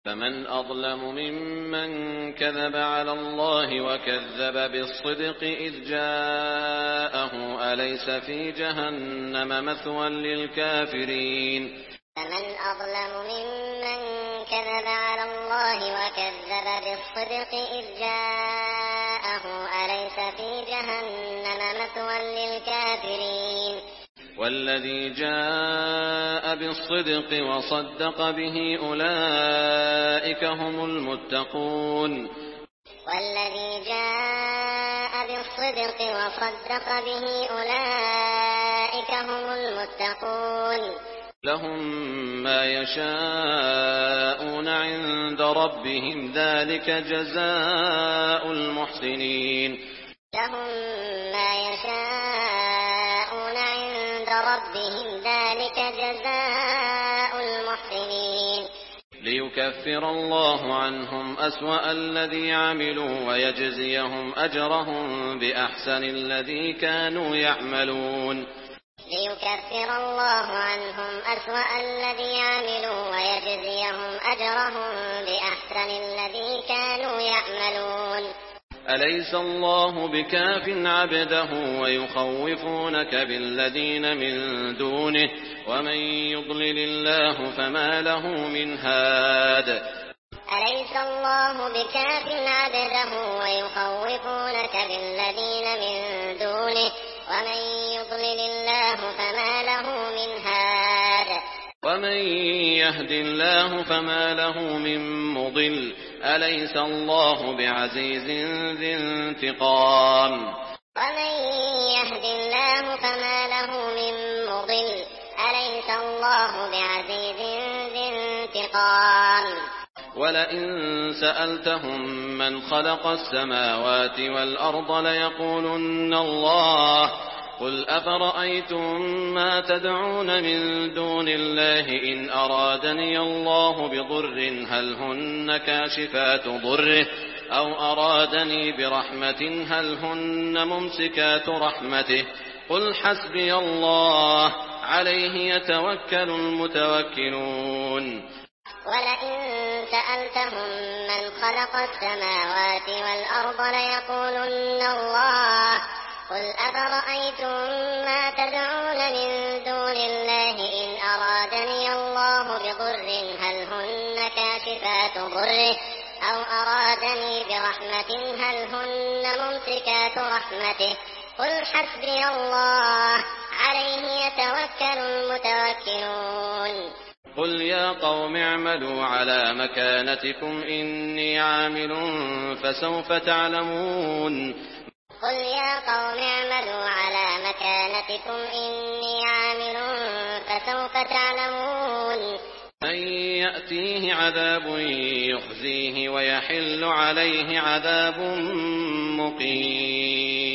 فمن أظلم ممن كذب على الله وكذب بالصدق إذ جاءه أليس في جهنم مثوى للكافرين فمن أظلم ممن كذب على الله وكذب بالصدق إذ جاءه أليس في جهنم مثوى للكافرين والذي جاء بالصدق وصدق به أولئك هم المتقون والذي جاء بالصدق وصدق به أولئك هم المتقون لهم ما يشاءون عند ربهم ذلك جزاء المحسنين لهم ما يشاءون عند ربهم ذلك جزاء المحسنين ليكفر الله عنهم أسوأ الذي عملوا ويجزيهم أجرهم بأحسن الذي كانوا يعملون ليكفر الله عنهم أسوأ الذي عملوا ويجزيهم أجرهم بأحسن الذي كانوا يعملون أليس الله بكاف عبده ويخوفونك بالذين من دونه ومن يضلل الله فما له من هاد أليس الله بكاف عبده ويخوفونك بالذين من دونه ومن يضلل الله فما له من هاد ومن يهد الله فما له من مضل أليس الله بعزيز ذي انتقام ومن يهد الله فما له من مضل أليس الله بعزيز ذي انتقام ولئن سألتهم من خلق السماوات والأرض ليقولن الله قل أفرأيتم ما تدعون من دون الله إن أرادني الله بضر هل هن كاشفات ضره أو أرادني برحمة هل هن ممسكات رحمته قل حسبي الله عليه يتوكل المتوكلون ولئن سألتهم من خلق السماوات والأرض ليقولن الله قل أفرأيتم ما تدعون من دون الله إن أرادني الله بضر هل هن كاشفات ضره أو أرادني برحمة هل هن ممسكات رحمته قل حسبي الله عليه يتوكل المتوكلون قل يا قوم اعملوا على مكانتكم إني عامل فسوف تعلمون قل يا قوم اعملوا على مكانتكم إني عامل فسوف تعلمون من يأتيه عذاب يخزيه ويحل عليه عذاب مقيم